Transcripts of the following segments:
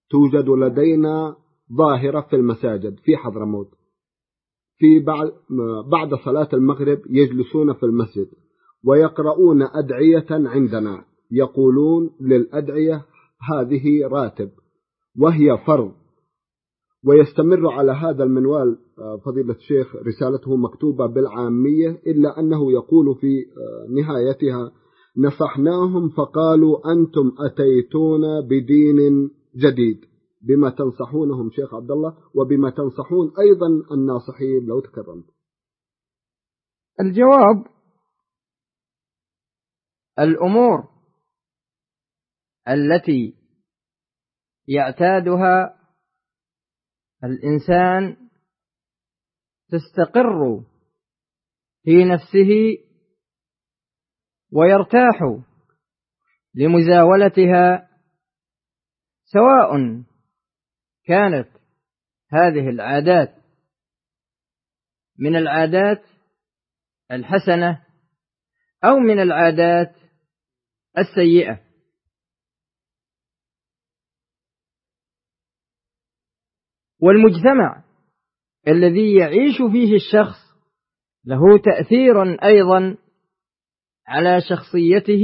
توجد لدينا ظاهرة في المساجد في حضرموت، بعد صلاة المغرب يجلسون في المسجد ويقرؤون أدعية عندنا، يقولون للأدعية هذه راتب وهي فرض، ويستمر على هذا المنوال فضيلة الشيخ رسالته مكتوبة بالعامية، إلا أنه يقول في نهايتها: نصحناهم فقالوا أنتم أتيتون بدين جديد، بما تنصحونهم شيخ عبد الله وبما تنصحون أيضا الناصحين لو تكرمت. الجواب: الأمور التي يعتادها الإنسان تستقر في نفسه ويرتاح لمزاولتها، سواء كانت هذه العادات من العادات الحسنة أو من العادات السيئة. والمجتمع الذي يعيش فيه الشخص له تأثير أيضا على شخصيته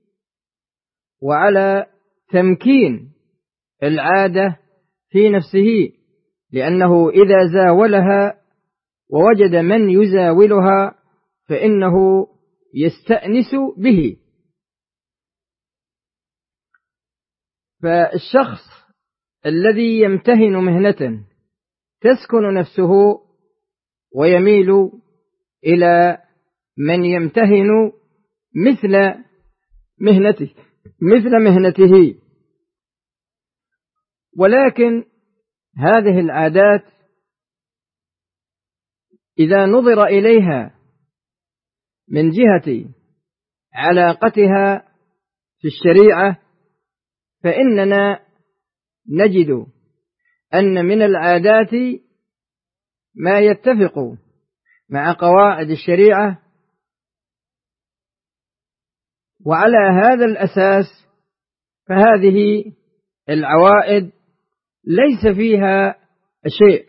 وعلى تمكين العادة في نفسه، لأنه إذا زاولها ووجد من يزاولها فإنه يستأنس به. فالشخص الذي يمتهن مهنة تسكن نفسه ويميل إلى من يمتهن مثل مهنته. ولكن هذه العادات إذا نظر إليها من جهة علاقتها في الشريعة فإننا نجد أن من العادات ما يتفق مع قواعد الشريعة، وعلى هذا الأساس فهذه العوائد ليس فيها شيء.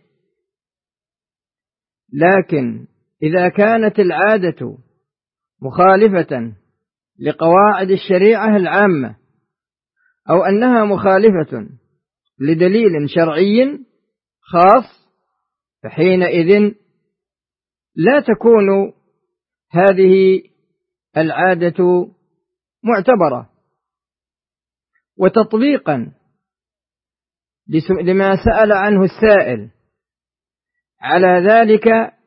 لكن إذا كانت العادة مخالفة لقواعد الشريعة العامة أو أنها مخالفة لدليل شرعي خاص فحينئذ لا تكون هذه العادة معتبرة. وتطبيقا لما سأل عنه السائل على ذلك،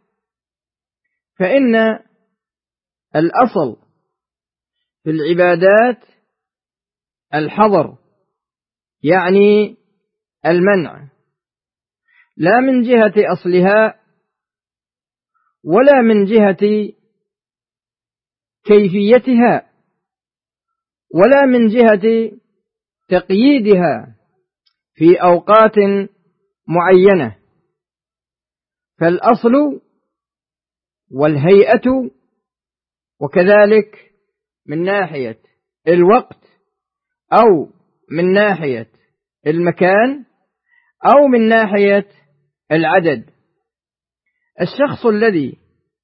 فإن الأصل في العبادات الحظر، يعني المنع، لا من جهة أصلها ولا من جهة كيفيتها ولا من جهة تقييدها في أوقات معينة. فالأصل والهيئة، وكذلك من ناحية الوقت أو من ناحية المكان أو من ناحية العدد. الشخص الذي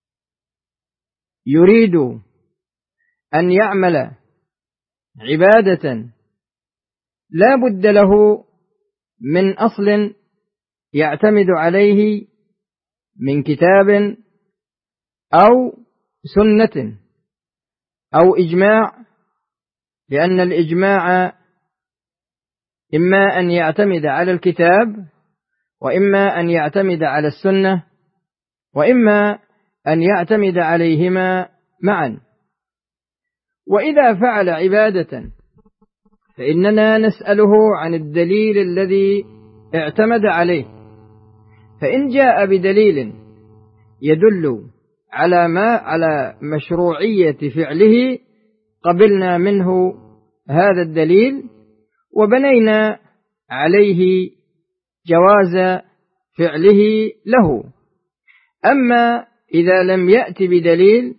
يريد أن يعمل عبادة لا بد له من أصل يعتمد عليه من كتاب أو سنة أو إجماع، لأن الإجماع إما أن يعتمد على الكتاب وإما أن يعتمد على السنة وإما أن يعتمد عليهما معا. وإذا فعل عبادة فإننا نسأله عن الدليل الذي اعتمد عليه، فإن جاء بدليل يدل على مشروعية فعله قبلنا منه هذا الدليل وبنينا عليه جواز فعله له. أما إذا لم يأتي بدليل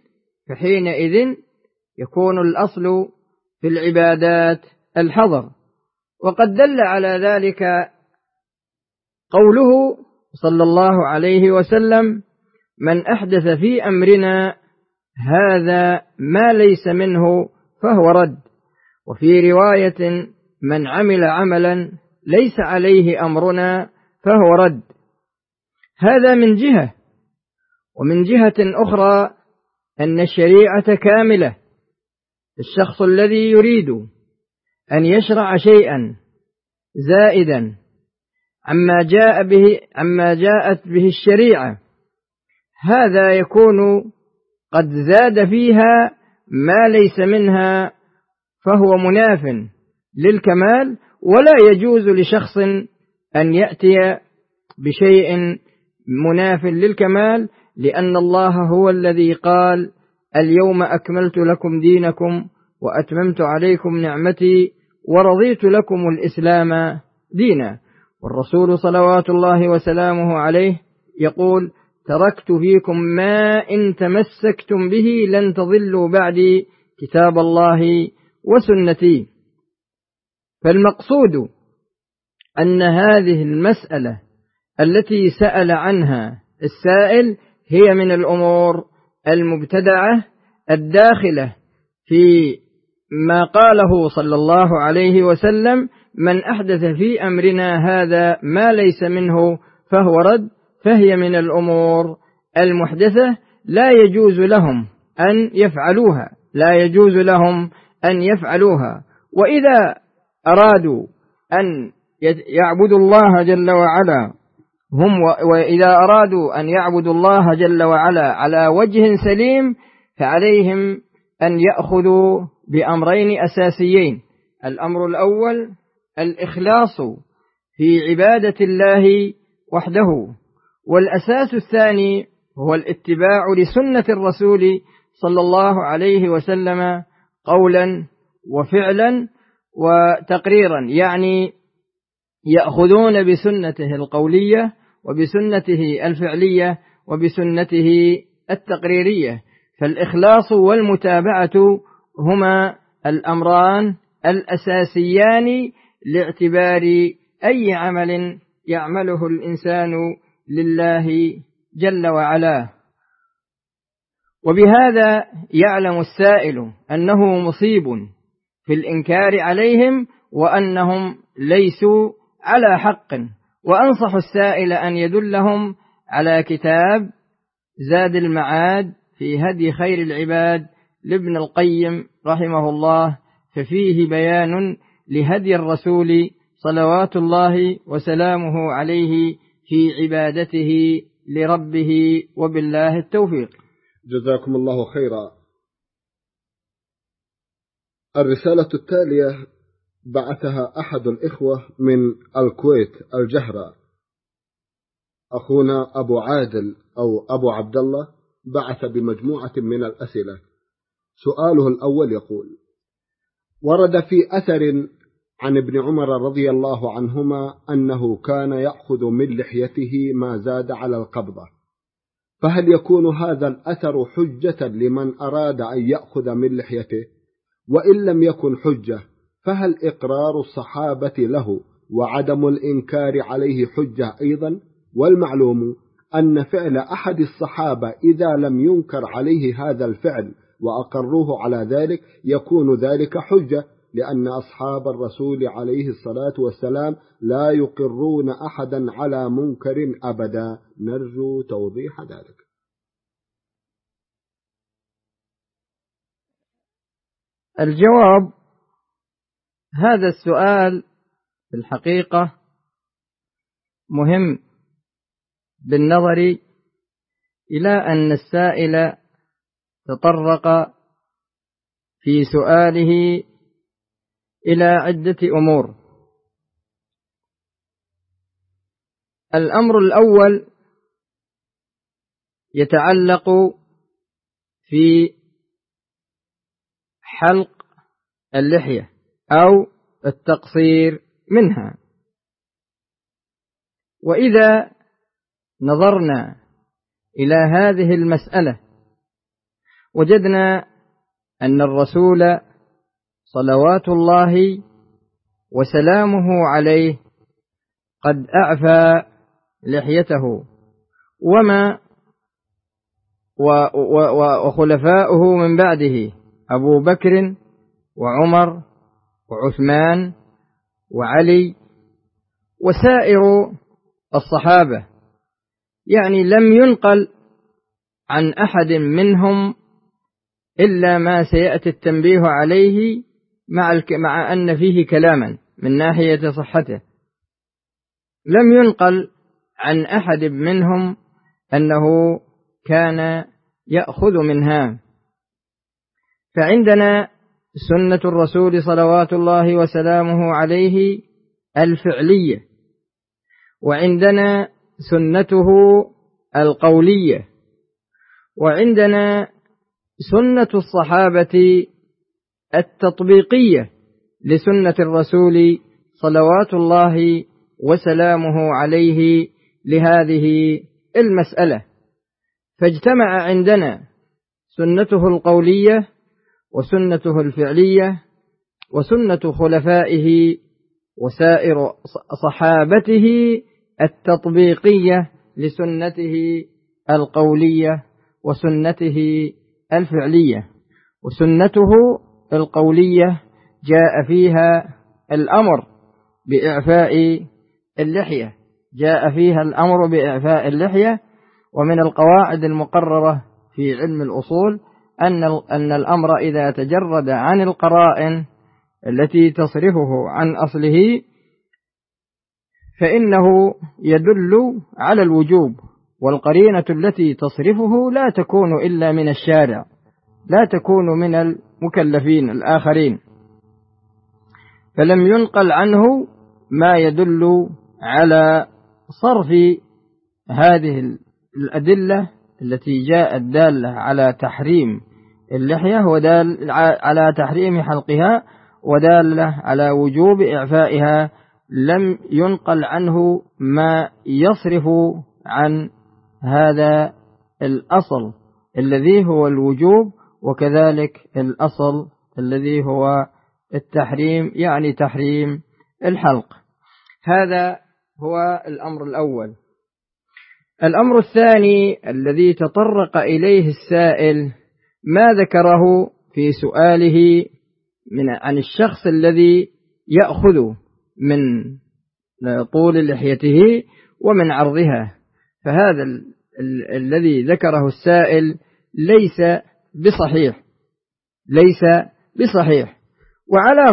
فحينئذ يكون الأصل في العبادات الحظر. وقد دل على ذلك قوله صلى الله عليه وسلم: من أحدث في أمرنا هذا ما ليس منه فهو رد. وفي رواية: من عمل عملا ليس عليه أمرنا فهو رد. هذا من جهة. ومن جهة أخرى أن الشريعة كاملة. الشخص الذي يريد أن يشرع شيئا زائدا عما جاءت به الشريعة، هذا يكون قد زاد فيها ما ليس منها، فهو مناف للكمال. ولا يجوز لشخص أن يأتي بشيء مناف للكمال، لأن الله هو الذي قال: اليوم أكملت لكم دينكم وأتممت عليكم نعمتي ورضيت لكم الإسلام دينا. والرسول صلوات الله وسلامه عليه يقول: تركت فيكم ما إن تمسكتم به لن تضلوا بعدي كتاب الله وسنتي. فالمقصود أن هذه المسألة التي سأل عنها السائل هي من الأمور المبتدعة الداخلة في ما قاله صلى الله عليه وسلم: من أحدث في أمرنا هذا ما ليس منه فهو رد. فهي من الأمور المحدثة لا يجوز لهم أن يفعلوها. وإذا أرادوا أن يعبدوا الله جل وعلا وإذا أرادوا أن يعبدوا الله جل وعلا على وجه سليم، فعليهم أن يأخذوا بأمرين أساسيين: الأمر الأول الإخلاص في عبادة الله وحده، والأساس الثاني هو الاتباع لسنة الرسول صلى الله عليه وسلم قولا وفعلا وتقريرا، يعني يأخذون بسنته القولية وبسنته الفعلية وبسنته التقريرية. فالإخلاص والمتابعة هما الأمران الأساسيان لاعتبار أي عمل يعمله الإنسان لله جل وعلا. وبهذا يعلم السائل أنه مصيب في الإنكار عليهم وأنهم ليسوا على حق. وأنصح السائل أن يدلهم على كتاب زاد المعاد في هدي خير العباد لابن القيم رحمه الله، ففيه بيان لهدي الرسول صلوات الله وسلامه عليه في عبادته لربه، وبالله التوفيق. جزاكم الله خيرا. الرسالة التالية بعثها أحد الإخوة من الكويت الجهرة، أخونا أبو عادل أو أبو عبد الله، بعث بمجموعة من الأسئلة. سؤاله الأول يقول: ورد في أثر عن ابن عمر رضي الله عنهما أنه كان يأخذ من لحيته ما زاد على القبضة، فهل يكون هذا الأثر حجة لمن أراد أن يأخذ من لحيته؟ وإن لم يكن حجة، فهل إقرار الصحابة له وعدم الإنكار عليه حجة أيضا؟ والمعلوم أن فعل أحد الصحابة إذا لم ينكر عليه هذا الفعل وأقروه على ذلك يكون ذلك حجة، لأن أصحاب الرسول عليه الصلاة والسلام لا يقرون أحدا على منكر أبدا. نرجو توضيح ذلك. الجواب: هذا السؤال في الحقيقة مهم بالنظر إلى أن السائل تطرق في سؤاله إلى عدة أمور. الأمر الأول يتعلق في حلق اللحية أو التقصير منها. وإذا نظرنا إلى هذه المسألة وجدنا أن الرسول صلوات الله وسلامه عليه قد أعفى لحيته، وخلفاؤه من بعده أبو بكر وعمر وعثمان وعلي وسائر الصحابة، يعني لم ينقل عن أحد منهم إلا ما سيأتي التنبيه عليه مع أن فيه كلاما من ناحية صحته. لم ينقل عن أحد منهم أنه كان يأخذ منها. فعندنا سنة الرسول صلوات الله وسلامه عليه الفعلية، وعندنا سنته القولية، وعندنا سنة الصحابة التطبيقية لسنة الرسول صلوات الله وسلامه عليه لهذه المسألة. فاجتمع عندنا سنته القولية وسنته الفعلية وسنة خلفائه وسائر صحابته التطبيقية لسنته القولية وسنته الفعلية. وسنته القولية جاء فيها الأمر بإعفاء اللحية، ومن القواعد المقررة في علم الأصول أن الأمر إذا تجرد عن القرائن التي تصرفه عن أصله فإنه يدل على الوجوب، والقرينة التي تصرفه لا تكون إلا من الشارع، لا تكون من المكلفين الآخرين. فلم ينقل عنه ما يدل على صرف هذه الأدلة التي جاءت دالة على تحريم اللحية ودال على تحريم حلقها ودالة على وجوب إعفائها. لم ينقل عنه ما يصرف عن هذا الأصل الذي هو الوجوب، وكذلك الأصل الذي هو التحريم، يعني تحريم الحلق. هذا هو الأمر الأول. الأمر الثاني الذي تطرق إليه السائل ما ذكره في سؤاله عن الشخص الذي يأخذ من طول لحيته ومن عرضها. فهذا الذي ذكره السائل ليس بصحيح، وعلى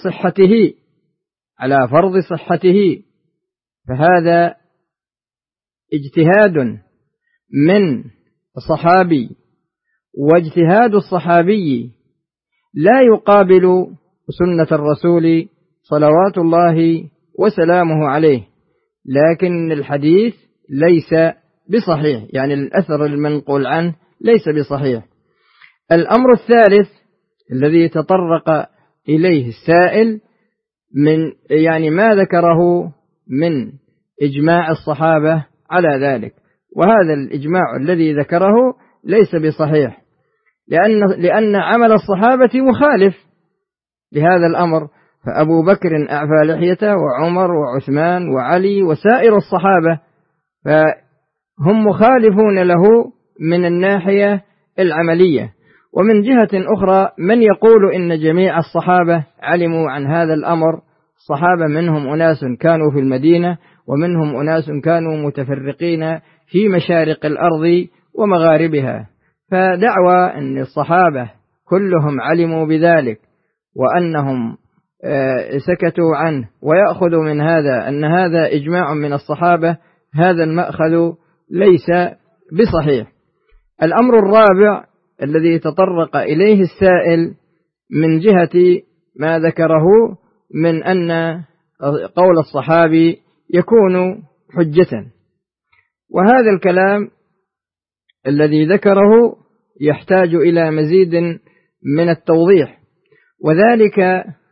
فرض صحته فهذا اجتهاد من الصحابي، واجتهاد الصحابي لا يقابل سنة الرسول صلوات الله وسلامه عليه، لكن الحديث ليس بصحيح، يعني الأثر المنقول عنه ليس بصحيح. الأمر الثالث الذي تطرق إليه السائل يعني ما ذكره من إجماع الصحابة على ذلك، وهذا الإجماع الذي ذكره ليس بصحيح، لأن عمل الصحابة مخالف لهذا الأمر. فأبو بكر أعفى لحيته، وعمر وعثمان وعلي وسائر الصحابة، فهم مخالفون له من الناحية العملية. ومن جهة أخرى من يقول إن جميع الصحابة علموا عن هذا الأمر. الصحابة منهم أناس كانوا في المدينة، ومنهم أناس كانوا متفرقين في مشارق الأرض ومغاربها. فدعوى أن الصحابة كلهم علموا بذلك وأنهم سكتوا عنه ويأخذ من هذا أن هذا إجماع من الصحابة، هذا المأخذ ليس بصحيح. الأمر الرابع الذي تطرق إليه السائل من جهة ما ذكره من أن قول الصحابي يكون حجة، وهذا الكلام الذي ذكره يحتاج إلى مزيد من التوضيح، وذلك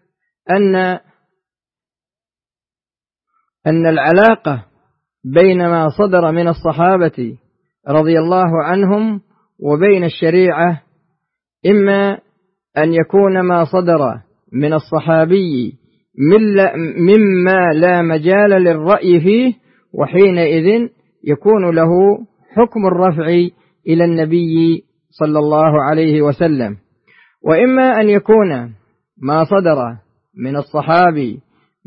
أن العلاقة بين ما صدر من الصحابة رضي الله عنهم وبين الشريعة إما أن يكون ما صدر من الصحابي مما لا مجال للرأي فيه، وحينئذ يكون له حكم الرفع إلى النبي صلى الله عليه وسلم. وإما أن يكون ما صدر من الصحابي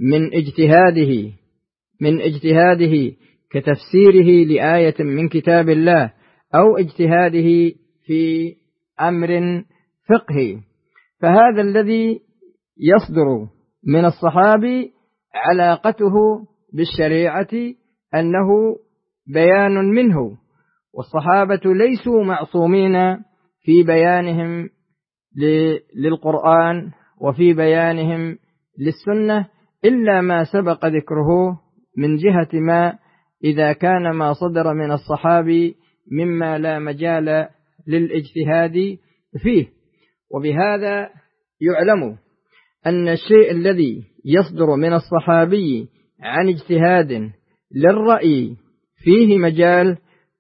من اجتهاده كتفسيره لآية من كتاب الله، أو اجتهاده في أمر فقهي، فهذا الذي يصدر من الصحابي علاقته بالشريعة أنه بيان منه، والصحابة ليسوا معصومين في بيانهم للقرآن وفي بيانهم للسنة إلا ما سبق ذكره من جهة ما إذا كان ما صدر من الصحابي مما لا مجال للاجتهاد فيه. وبهذا يعلم أن الشيء الذي يصدر من الصحابي عن اجتهاد للرأي فيه مجال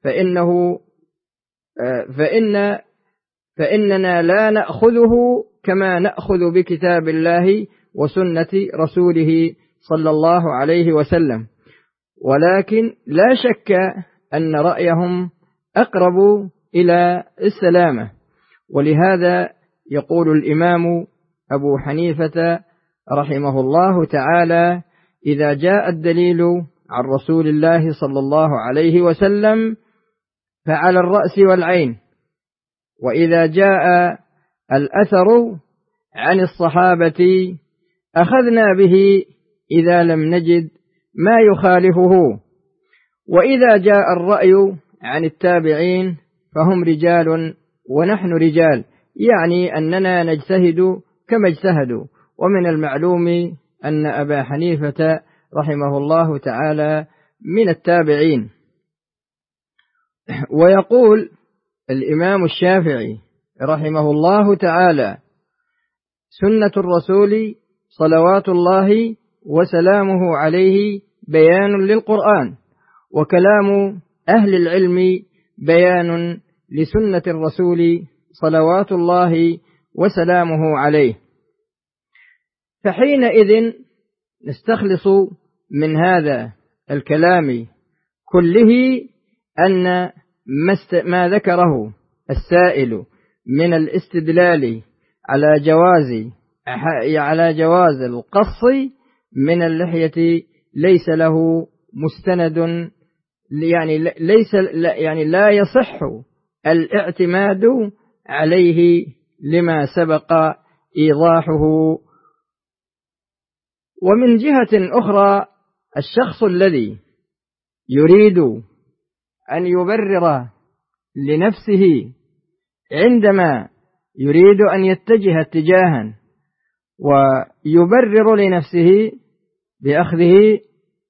فإننا لا نأخذه كما نأخذ بكتاب الله وسنة رسوله صلى الله عليه وسلم، ولكن لا شك أن رأيهم أقرب إلى السلامة. ولهذا يقول الإمام أبو حنيفة رحمه الله تعالى: إذا جاء الدليل عن رسول الله صلى الله عليه وسلم فعلى الرأس والعين، وإذا جاء الأثر عن الصحابة أخذنا به إذا لم نجد ما يخالفه، وإذا جاء الرأي عن التابعين فهم رجال ونحن رجال، يعني أننا نجتهد كما اجتهدوا. ومن المعلوم أن أبا حنيفة رحمه الله تعالى من التابعين. ويقول الإمام الشافعي رحمه الله تعالى: سنة الرسول صلوات الله وسلامه عليه بيان للقرآن، وكلام أهل العلم بيان لسنة الرسول صلوات الله وسلامه عليه. فحينئذ نستخلص من هذا الكلام كله أن ما ذكره السائل من الاستدلال على جواز القص من اللحية ليس له مستند، يعني لا يصح الاعتماد عليه لما سبق إيضاحه. ومن جهة أخرى الشخص الذي يريد أن يبرر لنفسه عندما يريد أن يتجه اتجاها ويبرر لنفسه بأخذه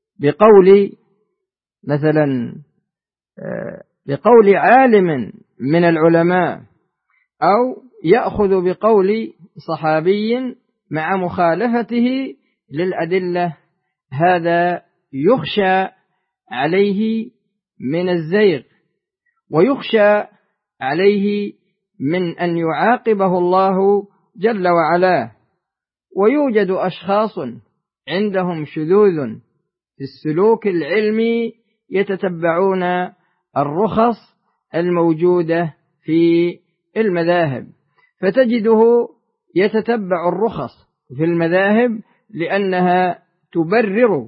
بقول عالم من العلماء، أو يأخذ بقول صحابي مع مخالفته للأدلة، هذا يخشى عليه من الزيغ، ويخشى عليه من أن يعاقبه الله جل وعلا. ويوجد أشخاص عندهم شذوذ في السلوك العلمي يتتبعون الرخص الموجودة في المذاهب، فتجده يتتبع الرخص في المذاهب لأنها تبرر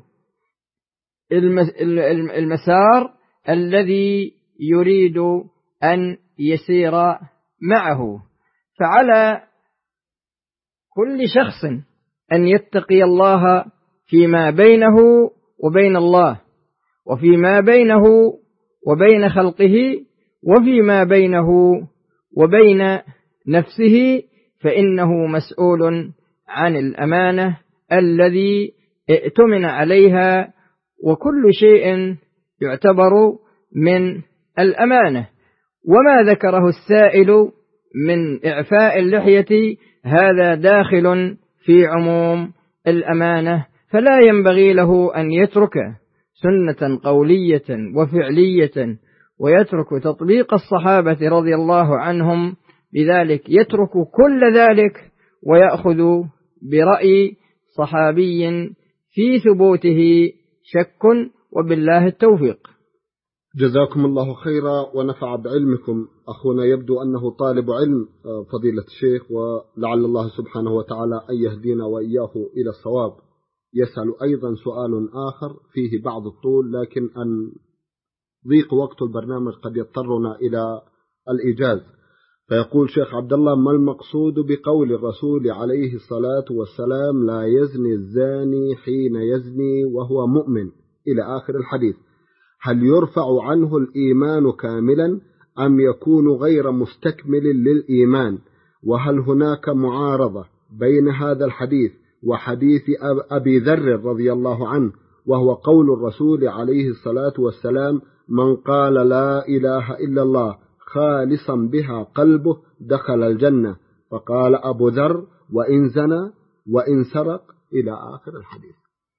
المسار الذي يريد أن يسير معه. فعلى كل شخص أن يتقي الله فيما بينه وبين الله، وفيما بينه وبين خلقه، وفيما بينه وبين نفسه، فإنه مسؤول عن الأمانة الذي ائتمن عليها، وكل شيء يعتبر من الأمانة. وما ذكره السائل من إعفاء اللحية هذا داخل في عموم الأمانة، فلا ينبغي له أن يترك سنة قولية وفعلية ويترك تطبيق الصحابة رضي الله عنهم، بذلك يترك كل ذلك ويأخذ برأي صحابي في ثبوته شك، وبالله التوفيق. جزاكم الله خيرا ونفع بعلمكم. أخونا يبدو أنه طالب علم فضيلة الشيخ، ولعل الله سبحانه وتعالى أن يهدينا وإياه إلى الصواب. يسأل أيضا سؤال آخر فيه بعض الطول، لكن أن ضيق وقت البرنامج قد يضطرنا إلى الإيجاز. فيقول شيخ عبد الله: ما المقصود بقول الرسول عليه الصلاة والسلام لا يزني الزاني حين يزني وهو مؤمن إلى آخر الحديث؟ هل يرفع عنه الإيمان كاملا أم يكون غير مستكمل للإيمان؟ وهل هناك معارضة بين هذا الحديث وحديث أبي ذر رضي الله عنه، وهو قول الرسول عليه الصلاة والسلام: من قال لا إله إلا الله خالصا بها قلبه دخل الجنة؟ فقال أبو ذر: وإن زنى وإن سرق، إلى آخر الحديث.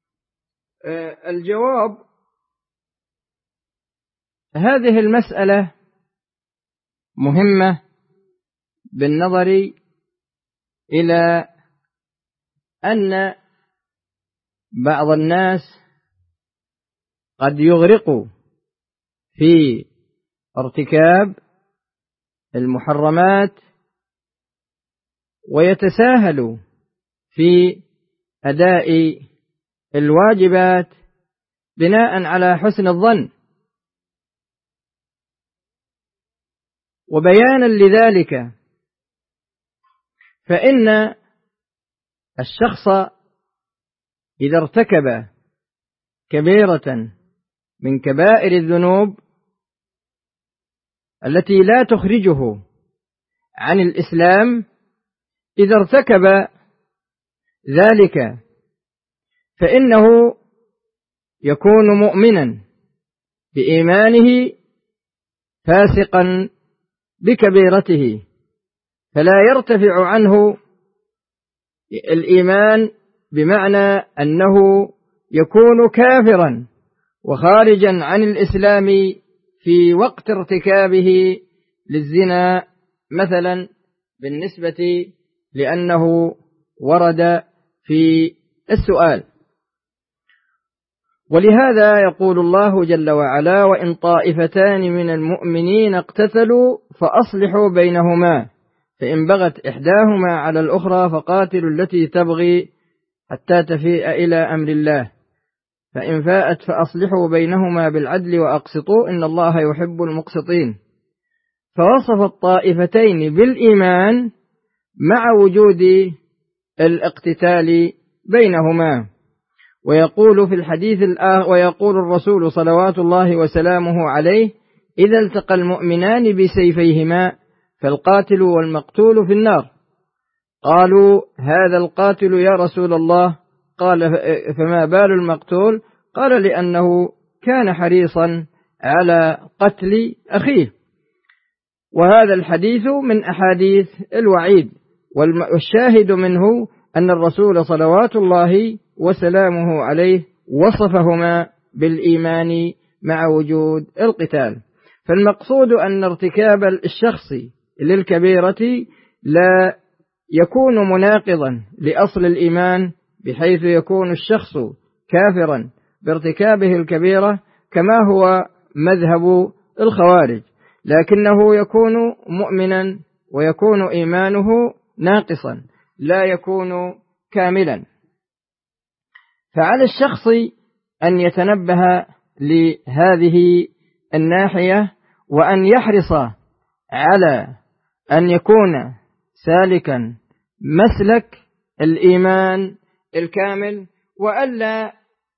الجواب: هذه المسألة مهمة بالنظر إلى أن بعض الناس قد يغرق في ارتكاب المحرمات ويتساهل في أداء الواجبات بناء على حسن الظن. وبيانا لذلك فإن الشخص إذا ارتكب كبيرة من كبائر الذنوب التي لا تخرجه عن الإسلام، إذا ارتكب ذلك فإنه يكون مؤمنا بإيمانه فاسقا بكبيرته، فلا يرتفع عنه الإيمان بمعنى أنه يكون كافرا وخارجا عن الإسلام في وقت ارتكابه للزنا مثلا، بالنسبة لأنه ورد في السؤال. ولهذا يقول الله جل وعلا: وإن طائفتان من المؤمنين اقتتلوا فأصلحوا بينهما فإن بغت إحداهما على الأخرى فقاتلوا التي تبغي حتى تفيء إلى أمر الله فإن فاءت فأصلحوا بينهما بالعدل وأقسطوا إن الله يحب المقسطين. فوصف الطائفتين بالإيمان مع وجود الاقتتال بينهما. ويقول في الحديث ويقول الرسول صلوات الله وسلامه عليه: إذا التقى المؤمنان بسيفيهما فالقاتل والمقتول في النار. قالوا: هذا القاتل يا رسول الله، قال: فما بال المقتول؟ قال: لأنه كان حريصا على قتل أخيه. وهذا الحديث من أحاديث الوعيد، والشاهد منه أن الرسول صلوات الله وسلامه عليه وصفهما بالإيمان مع وجود القتال. فالمقصود أن ارتكاب الشخص للكبيرة لا يكون مناقضا لأصل الإيمان بحيث يكون الشخص كافرا بارتكابه الكبيرة كما هو مذهب الخوارج، لكنه يكون مؤمنا ويكون إيمانه ناقصا لا يكون كاملا. فعلى الشخص أن يتنبه لهذه الناحية وأن يحرص على أن يكون سالكا مسلك الإيمان الكامل، وألا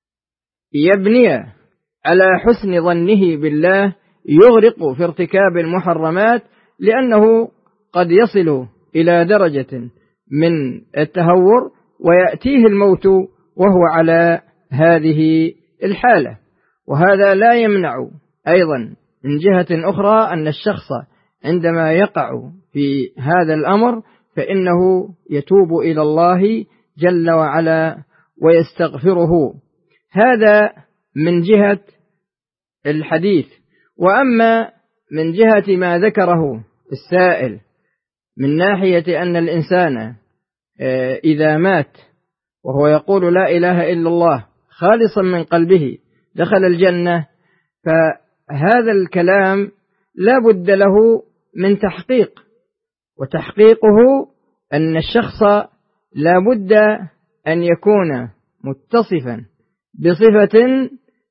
يبني على حسن ظنه بالله يغرق في ارتكاب المحرمات، لأنه قد يصل إلى درجة من التهور ويأتيه الموت وهو على هذه الحالة. وهذا لا يمنع أيضا من جهة أخرى أن الشخص عندما يقع في هذا الأمر فإنه يتوب إلى الله جل وعلا ويستغفره. هذا من جهة الحديث. وأما من جهة ما ذكره السائل من ناحية أن الإنسان إذا مات وهو يقول لا إله إلا الله خالصا من قلبه دخل الجنة. فهذا الكلام لا بد له من تحقيق، وتحقيقه أن الشخص لا بد أن يكون متصفا بصفة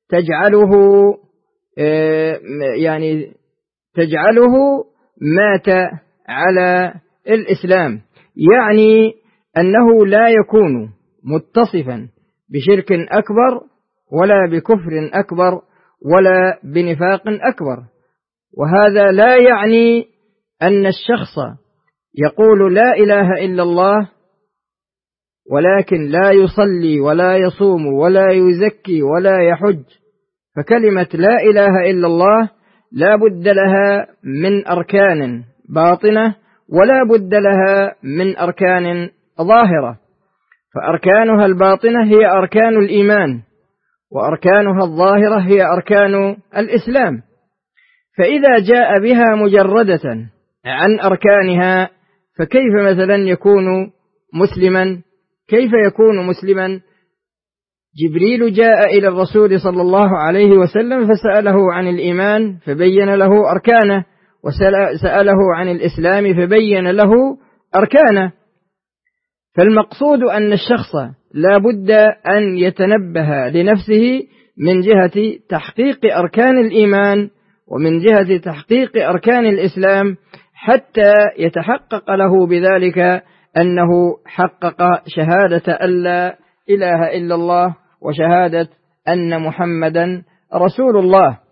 تجعله مات على الإسلام، يعني أنه لا يكون متصفا بشرك أكبر ولا بكفر أكبر ولا بنفاق أكبر. وهذا لا يعني أن الشخص يقول لا إله إلا الله ولكن لا يصلي ولا يصوم ولا يزكي ولا يحج. فكلمة لا إله إلا الله لا بد لها من أركان باطنة ولا بد لها من أركان ظاهرة. فأركانها الباطنة هي أركان الإيمان، وأركانها الظاهرة هي أركان الإسلام. فإذا جاء بها مجردة عن أركانها فكيف مثلا يكون مسلما؟ كيف يكون مسلما؟ جبريل جاء إلى الرسول صلى الله عليه وسلم فسأله عن الإيمان فبين له أركانه، وسأله عن الإسلام فبين له أركانه. فالمقصود أن الشخص لا بد أن يتنبه لنفسه من جهة تحقيق أركان الإيمان ومن جهة تحقيق أركان الإسلام، حتى يتحقق له بذلك أنه حقق شهادة أن لا إله إلا الله وشهادة أن محمدا رسول الله.